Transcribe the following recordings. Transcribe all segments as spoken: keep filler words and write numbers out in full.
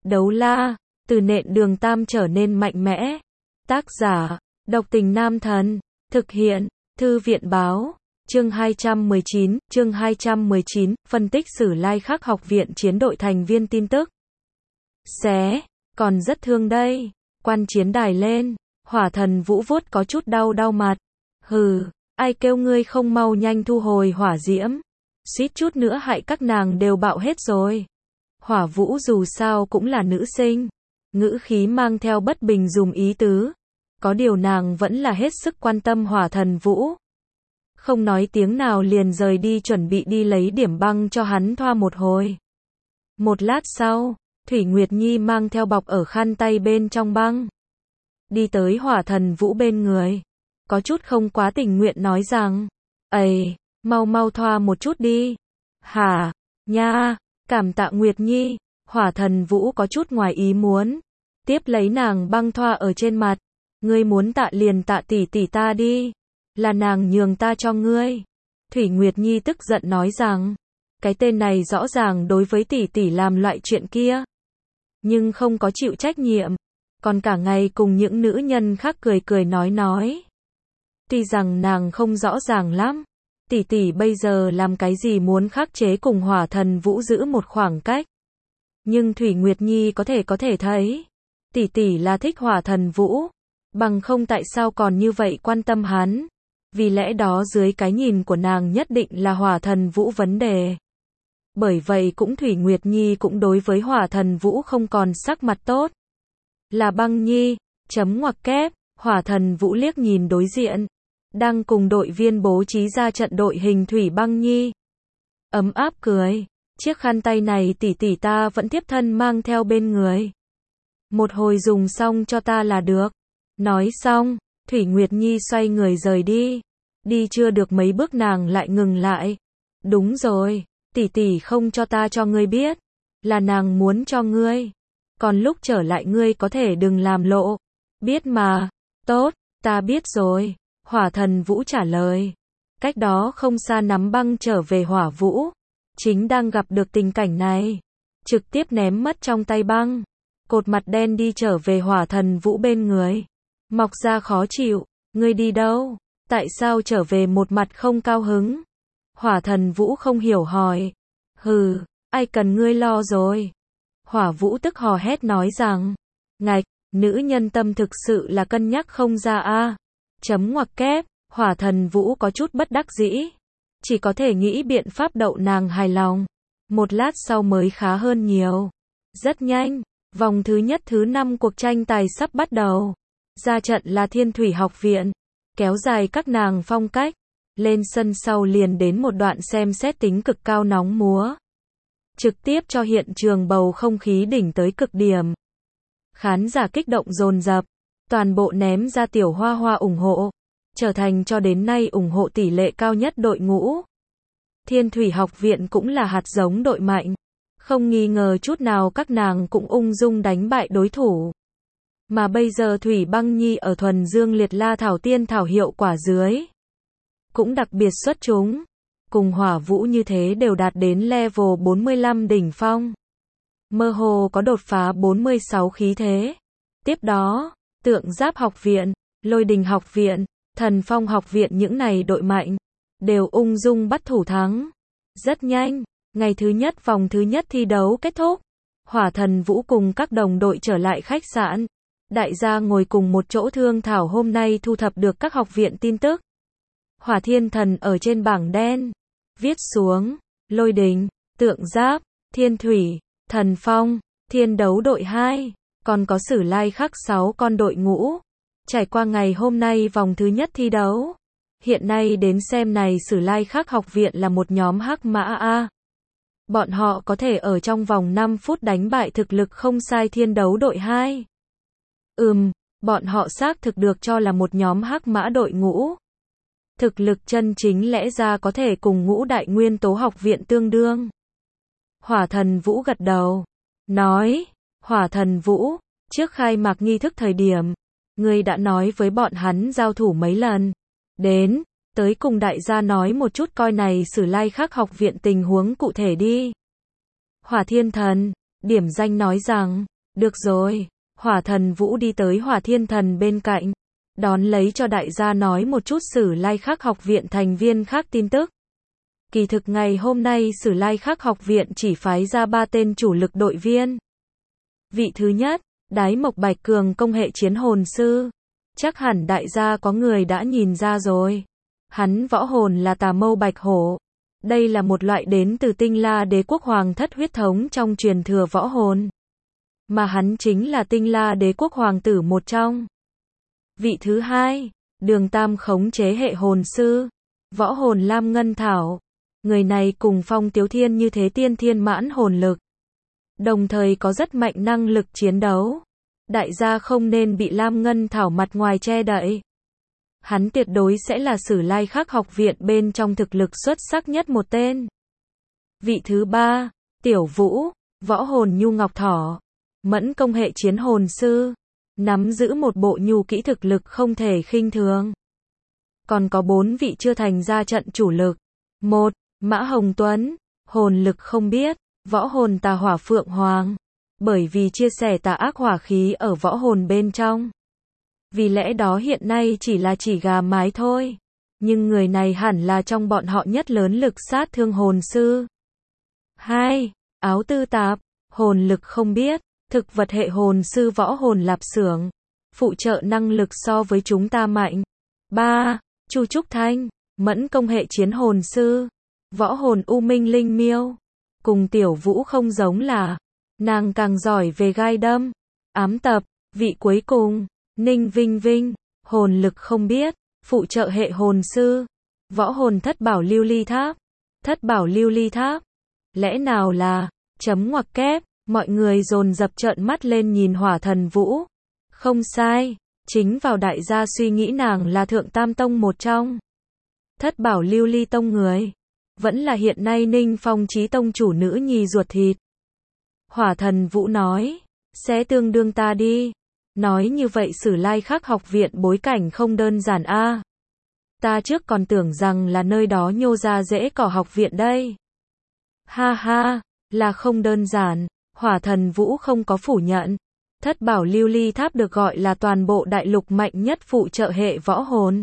Đấu la, từ nện đường tam trở nên mạnh mẽ. Tác giả, độc tình nam thần. Thực hiện, thư viện báo. Chương hai trăm mười chín, chương hai trăm mười chín, phân tích sử lai khắc học viện chiến đội thành viên tin tức. Xé, còn rất thương đây. Quan chiến đài lên, hỏa thần Vũ vuốt có chút đau đau mặt. Hừ, ai kêu ngươi không mau nhanh thu hồi hỏa diễm. Suýt chút nữa hại các nàng đều bạo hết rồi. Hỏa Vũ dù sao cũng là nữ sinh. Ngữ khí mang theo bất bình dùm ý tứ. Có điều nàng vẫn là hết sức quan tâm hỏa thần Vũ. Không nói tiếng nào liền rời đi chuẩn bị đi lấy điểm băng cho hắn thoa một hồi. Một lát sau, Thủy Nguyệt Nhi mang theo bọc ở khăn tay bên trong băng. Đi tới hỏa thần Vũ bên người. Có chút không quá tình nguyện nói rằng, ầy, mau mau thoa một chút đi. Hả, nha, cảm tạ Nguyệt Nhi. Hỏa thần Vũ có chút ngoài ý muốn. Tiếp lấy nàng băng thoa ở trên mặt. Ngươi muốn tạ liền tạ tỷ tỷ ta đi. Là nàng nhường ta cho ngươi. Thủy Nguyệt Nhi tức giận nói rằng, cái tên này rõ ràng đối với tỷ tỷ làm loại chuyện kia. Nhưng không có chịu trách nhiệm. Còn cả ngày cùng những nữ nhân khác cười cười nói nói. Tuy rằng nàng không rõ ràng lắm. Tỷ tỷ bây giờ làm cái gì muốn khắc chế cùng hỏa thần Vũ giữ một khoảng cách. Nhưng Thủy Nguyệt Nhi có thể có thể thấy. Tỷ tỷ là thích hỏa thần Vũ. Bằng không tại sao còn như vậy quan tâm hắn. Vì lẽ đó dưới cái nhìn của nàng nhất định là hỏa thần Vũ vấn đề. Bởi vậy cũng Thủy Nguyệt Nhi cũng đối với hỏa thần Vũ không còn sắc mặt tốt. Là Băng Nhi, chấm ngoặc kép, hỏa thần Vũ liếc nhìn đối diện. Đang cùng đội viên bố trí ra trận đội hình Thủy Băng Nhi. Ấm áp cười, chiếc khăn tay này tỷ tỷ ta vẫn tiếp thân mang theo bên người. Một hồi dùng xong cho ta là được. Nói xong, Thủy Nguyệt Nhi xoay người rời đi. Đi chưa được mấy bước nàng lại ngừng lại. Đúng rồi, tỷ tỷ không cho ta cho ngươi biết. Là nàng muốn cho ngươi. Còn lúc trở lại ngươi có thể đừng làm lộ. Biết mà. Tốt, ta biết rồi. Hỏa thần Vũ trả lời. Cách đó không xa nắm băng trở về Hỏa Vũ. Chính đang gặp được tình cảnh này. Trực tiếp ném mất trong tay băng. Cột mặt đen đi trở về hỏa thần Vũ bên người. Mọc ra khó chịu. Ngươi đi đâu? Tại sao trở về một mặt không cao hứng? Hỏa thần Vũ không hiểu hỏi. Hừ, ai cần ngươi lo rồi? Hỏa Vũ tức hò hét nói rằng. Ngạch, nữ nhân tâm thực sự là cân nhắc không ra a. Chấm ngoặc kép, hỏa thần Vũ có chút bất đắc dĩ. Chỉ có thể nghĩ biện pháp đậu nàng hài lòng. Một lát sau mới khá hơn nhiều. Rất nhanh, vòng thứ nhất thứ năm cuộc tranh tài sắp bắt đầu. Ra trận là Thiên Thủy Học Viện. Kéo dài các nàng phong cách. Lên sân sau liền đến một đoạn xem xét tính cực cao nóng múa. Trực tiếp cho hiện trường bầu không khí đỉnh tới cực điểm. Khán giả kích động dồn dập. Toàn bộ ném ra tiểu hoa hoa ủng hộ. Trở thành cho đến nay ủng hộ tỷ lệ cao nhất đội ngũ. Thiên Thủy Học Viện cũng là hạt giống đội mạnh. Không nghi ngờ chút nào các nàng cũng ung dung đánh bại đối thủ. Mà bây giờ Thủy Băng Nhi ở thuần dương liệt la thảo tiên thảo hiệu quả dưới. Cũng đặc biệt xuất chúng. Cùng Hỏa Vũ như thế đều đạt đến level bốn mươi lăm đỉnh phong. Mơ hồ có đột phá bốn mươi sáu khí thế. Tiếp đó, Tượng Giáp Học Viện, Lôi Đình Học Viện, Thần Phong Học Viện những này đội mạnh. Đều ung dung bắt thủ thắng. Rất nhanh, ngày thứ nhất vòng thứ nhất thi đấu kết thúc. Hỏa thần Vũ cùng các đồng đội trở lại khách sạn. Đại gia ngồi cùng một chỗ thương thảo hôm nay thu thập được các học viện tin tức. Hỏa Thiên Thần ở trên bảng đen. Viết xuống, Lôi Đình, Tượng Giáp, Thiên Thủy, Thần Phong, Thiên Đấu đội hai. Còn có Sử Lai khắc sáu con đội ngũ. Trải qua ngày hôm nay vòng thứ nhất thi đấu. Hiện nay đến xem này Sử Lai khắc học viện là một nhóm hắc mã A. Bọn họ có thể ở trong vòng năm phút đánh bại thực lực không sai Thiên Đấu đội hai. Ừm, bọn họ xác thực được cho là một nhóm hắc mã đội ngũ. Thực lực chân chính lẽ ra có thể cùng ngũ đại nguyên tố học viện tương đương. Hỏa thần Vũ gật đầu. Nói, Hỏa thần Vũ, trước khai mạc nghi thức thời điểm, ngươi đã nói với bọn hắn giao thủ mấy lần. Đến, tới cùng đại gia nói một chút coi này Sử Lai khắc học viện tình huống cụ thể đi. Hỏa Thiên Thần, điểm danh nói rằng, Được rồi, Hỏa Thần Vũ đi tới Hỏa Thiên Thần bên cạnh, đón lấy cho đại gia nói một chút Sử Lai Khắc học viện thành viên khác tin tức. Kỳ thực ngày hôm nay Sử Lai Khắc học viện chỉ phái ra ba tên chủ lực đội viên. Vị thứ nhất, Đái Mộc Bạch Cường công hệ chiến hồn sư. Chắc hẳn đại gia có người đã nhìn ra rồi. Hắn võ hồn là Tà Mâu Bạch Hổ. Đây là một loại đến từ Tinh La Đế quốc hoàng thất huyết thống trong truyền thừa võ hồn. Mà hắn chính là Tinh La Đế quốc hoàng tử một trong. Vị thứ hai, Đường Tam khống chế hệ hồn sư. Võ hồn Lam Ngân Thảo. Người này cùng Phong Tiếu Thiên như thế tiên thiên mãn hồn lực. Đồng thời có rất mạnh năng lực chiến đấu. Đại gia không nên bị Lam Ngân Thảo mặt ngoài che đậy. Hắn tuyệt đối sẽ là Sử Lai Khắc học viện bên trong thực lực xuất sắc nhất một tên. Vị thứ ba, Tiểu Vũ, võ hồn Nhu Ngọc Thỏ. Mẫn công hệ chiến hồn sư. Nắm giữ một bộ nhu kỹ thực lực không thể khinh thường. Còn có bốn vị chưa thành ra trận chủ lực. Một, Mã Hồng Tuấn, hồn lực không biết, võ hồn Tà Hỏa Phượng Hoàng. Bởi vì chia sẻ tà ác hỏa khí ở võ hồn bên trong. Vì lẽ đó hiện nay chỉ là chỉ gà mái thôi. Nhưng người này hẳn là trong bọn họ nhất lớn lực sát thương hồn sư. Hai, Áo Tư Tạp, hồn lực không biết, thực vật hệ hồn sư võ hồn Lạp Xưởng. Phụ trợ năng lực so với chúng ta mạnh. Ba, Chu Trúc Thanh, mẫn công hệ chiến hồn sư. Võ hồn U Minh Linh Miêu. Cùng Tiểu Vũ không giống là, nàng càng giỏi về gai đâm, ám tập. Vị cuối cùng, Ninh Vinh Vinh, hồn lực không biết, phụ trợ hệ hồn sư. Võ hồn Thất Bảo Lưu Ly Tháp. Thất Bảo Lưu Ly Tháp. Lẽ nào là, chấm ngoặc kép, mọi người dồn dập trợn mắt lên nhìn Hỏa Thần Vũ. Không sai, chính vào đại gia suy nghĩ nàng là Thượng Tam Tông một trong. Thất Bảo Lưu Ly Tông người. Vẫn là hiện nay Ninh Phong Chí Tông chủ nữ nhi ruột thịt. Hỏa Thần Vũ nói, sẽ tương đương ta đi. Nói như vậy Sử Lai Khắc học viện bối cảnh không đơn giản a. À. Ta trước còn tưởng rằng là nơi đó nhô ra rễ cỏ học viện đây. Ha ha, là không đơn giản, Hỏa Thần Vũ không có phủ nhận. Thất Bảo Lưu Ly Tháp được gọi là toàn bộ đại lục mạnh nhất phụ trợ hệ võ hồn.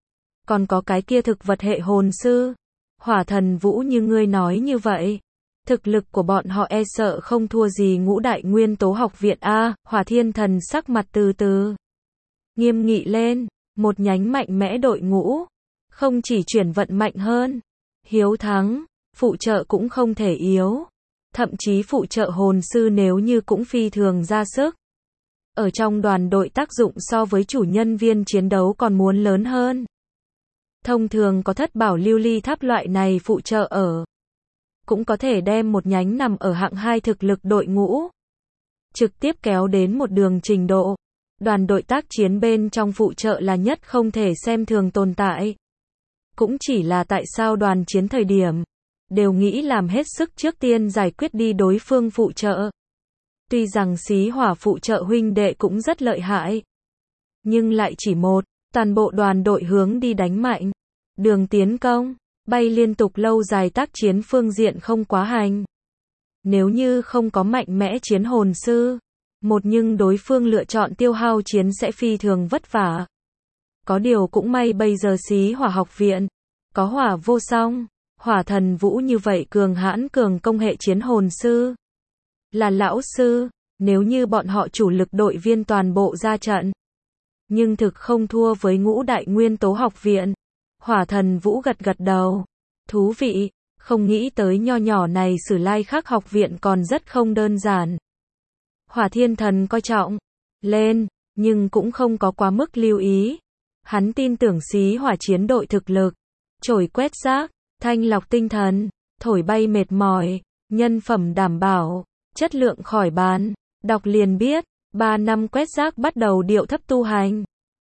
Còn có cái kia thực vật hệ hồn sư. Hỏa Thần Vũ như ngươi nói như vậy. Thực lực của bọn họ e sợ không thua gì ngũ đại nguyên tố học viện A. Hỏa Thiên Thần sắc mặt từ từ nghiêm nghị lên. Một nhánh mạnh mẽ đội ngũ. Không chỉ chuyển vận mạnh hơn. Hiếu thắng. Phụ trợ cũng không thể yếu. Thậm chí phụ trợ hồn sư nếu như cũng phi thường ra sức. Ở trong đoàn đội tác dụng so với chủ nhân viên chiến đấu còn muốn lớn hơn. Thông thường có Thất Bảo Lưu Ly Tháp loại này phụ trợ ở. Cũng có thể đem một nhánh nằm ở hạng hai thực lực đội ngũ. Trực tiếp kéo đến một đường trình độ. Đoàn đội tác chiến bên trong phụ trợ là nhất không thể xem thường tồn tại. Cũng chỉ là tại sao đoàn chiến thời điểm. Đều nghĩ làm hết sức trước tiên giải quyết đi đối phương phụ trợ. Tuy rằng xí hỏa phụ trợ huynh đệ cũng rất lợi hại. Nhưng lại chỉ một. Toàn bộ đoàn đội hướng đi đánh mạnh. Đường tiến công. Bay liên tục lâu dài tác chiến phương diện không quá hành. Nếu như không có mạnh mẽ chiến hồn sư. Một nhưng đối phương lựa chọn tiêu hao chiến sẽ phi thường vất vả. Có điều cũng may bây giờ xí hỏa học viện. Có Hỏa Vô Song. Hỏa Thần Vũ như vậy cường hãn cường công hệ chiến hồn sư. Là lão sư. Nếu như bọn họ chủ lực đội viên toàn bộ ra trận. Nhưng thực không thua với ngũ đại nguyên tố học viện. Hỏa Thần Vũ gật gật đầu. Thú vị, không nghĩ tới nho nhỏ này Sử Lai Khắc học viện còn rất không đơn giản. Hỏa Thiên Thần coi trọng lên, nhưng cũng không có quá mức lưu ý. Hắn tin tưởng xí hỏa chiến đội thực lực. Chổi quét rác, thanh lọc tinh thần, thổi bay mệt mỏi, nhân phẩm đảm bảo, chất lượng khỏi bàn. Đọc liền biết, ba năm quét rác bắt đầu điệu thấp tu hành.